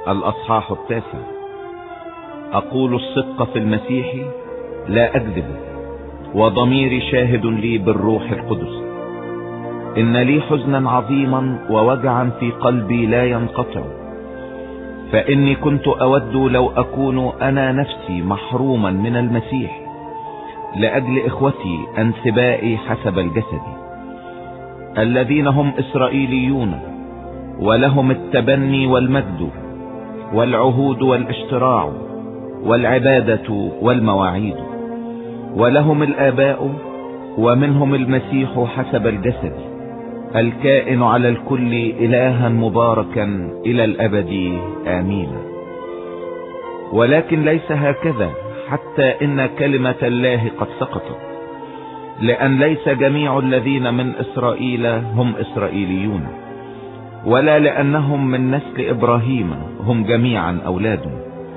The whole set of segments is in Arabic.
الأصحاح 9. أقول الصدق في المسيح لا أكذب، وضميري شاهد لي بالروح القدس. إن لي حزنا عظيما ووجعا في قلبي لا ينقطع، فإني كنت أود لو أكون أنا نفسي محروما من المسيح لأجل إخوتي أنسبائي حسب الجسد، الذين هم إسرائيليون، ولهم التبني والمجد والعهود والاشتراع والعبادة والمواعيد، ولهم الآباء، ومنهم المسيح حسب الجسد، الكائن على الكل إلها مباركا إلى الأبد آمين. ولكن ليس هكذا، حتى إن كلمة الله قد سقطت، لأن ليس جميع الذين من إسرائيل هم إسرائيليون، ولا لأنهم من نسل إبراهيم هم جميعا أولاد،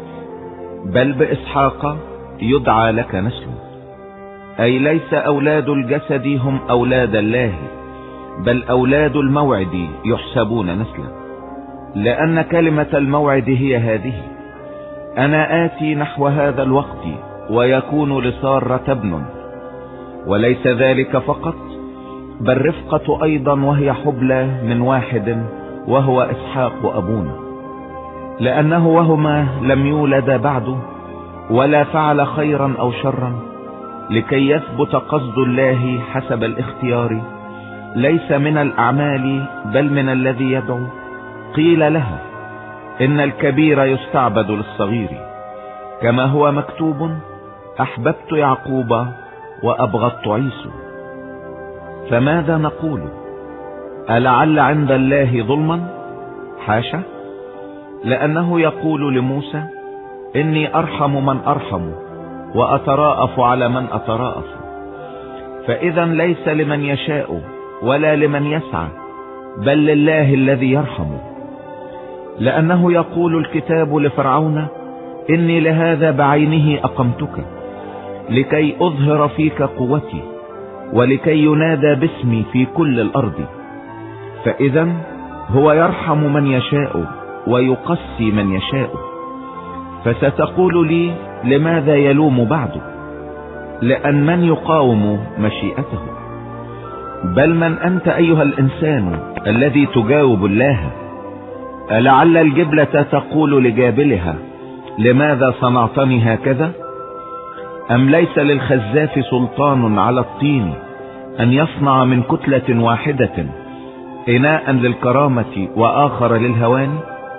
بل بإسحاق يدعى لك نسل. أي ليس أولاد الجسد هم أولاد الله، بل أولاد الموعد يحسبون نسلا. لأن كلمة الموعد هي هذه: أنا آتي نحو هذا الوقت ويكون لسارة ابن. وليس ذلك فقط، بل رفقة أيضا، وهي حبلى من واحد، وهو إسحاق أبونا، لأنه وهما لم يولد بعد ولا فعل خيرا أو شرا، لكي يثبت قصد الله حسب الاختيار، ليس من الأعمال بل من الذي يدعو. قيل لها: إن الكبير يستعبد للصغير، كما هو مكتوب: أحببت يعقوب وأبغضت عيسو. فماذا نقول؟ ألعل عند الله ظلما؟ حاشا، لأنه يقول لموسى: إني أرحم من أرحم وأتراءف على من أتراءف. فإذا ليس لمن يشاء ولا لمن يسعى، بل لله الذي يرحم. لأنه يقول الكتاب لفرعون: إني لهذا بعينه أقمتك، لكي أظهر فيك قوتي، ولكي ينادى باسمي في كل الأرض. فإذا هو يرحم من يشاء ويقسي من يشاء. فستقول لي: لماذا يلوم بعد؟ لأن من يقاوم مشيئته؟ بل من أنت أيها الإنسان الذي تجاوب الله؟ ألعل الجبلة تقول لجابلها: لماذا صنعتني هكذا؟ أم ليس للخزاف سلطان على الطين أن يصنع من كتلة واحدة إناء للكرامة وآخر للهوان؟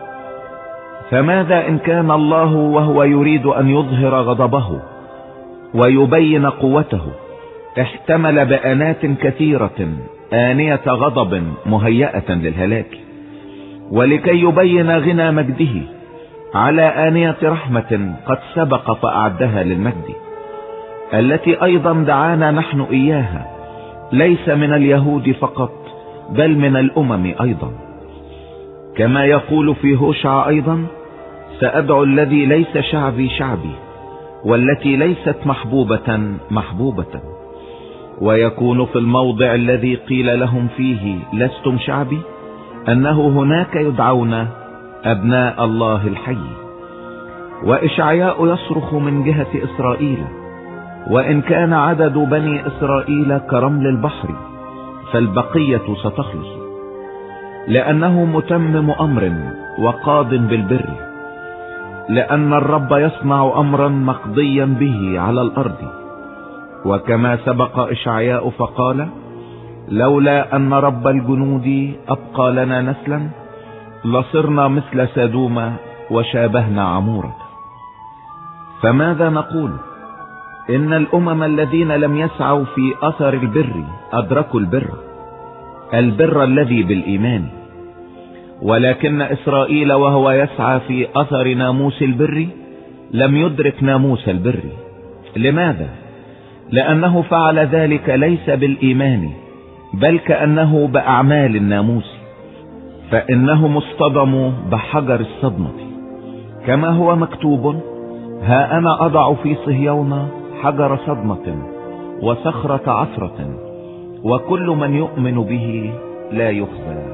فماذا إن كان الله وهو يريد أن يظهر غضبه ويبين قوته احتمل بآنات كثيرة آنية غضب مهيئة للهلاك، ولكي يبين غنى مجده على آنية رحمة قد سبق فأعدها للمجد، التي أيضا دعانا نحن إياها، ليس من اليهود فقط بل من الأمم أيضا. كما يقول في هوشع أيضا: سأدعو الذي ليس شعبي شعبي، والتي ليست محبوبة محبوبة. ويكون في الموضع الذي قيل لهم فيه: لستم شعبي، أنه هناك يدعون أبناء الله الحي. وإشعياء يصرخ من جهة إسرائيل: وإن كان عدد بني إسرائيل كرمل البحر، فالبقية ستخلص، لأنه متمم أمر وقاض بالبر، لأن الرب يصنع أمرا مقضيا به على الأرض. وكما سبق إشعياء فقال: لولا أن رب الجنود أبقى لنا نسلا، لصرنا مثل سدوم وشابهنا عمورة. فماذا نقول؟ إن الأمم الذين لم يسعوا في أثر البر أدركوا البر الذي بالإيمان. ولكن إسرائيل وهو يسعى في أثر ناموس البر لم يدرك ناموس البر. لماذا؟ لأنه فعل ذلك ليس بالإيمان، بل كأنه بأعمال الناموس، فإنهم اصطدموا بحجر الصدمة، كما هو مكتوب: ها أنا أضع في صهيون حجر صدمة وصخرة عثرة، وكل من يؤمن به لا يخزى.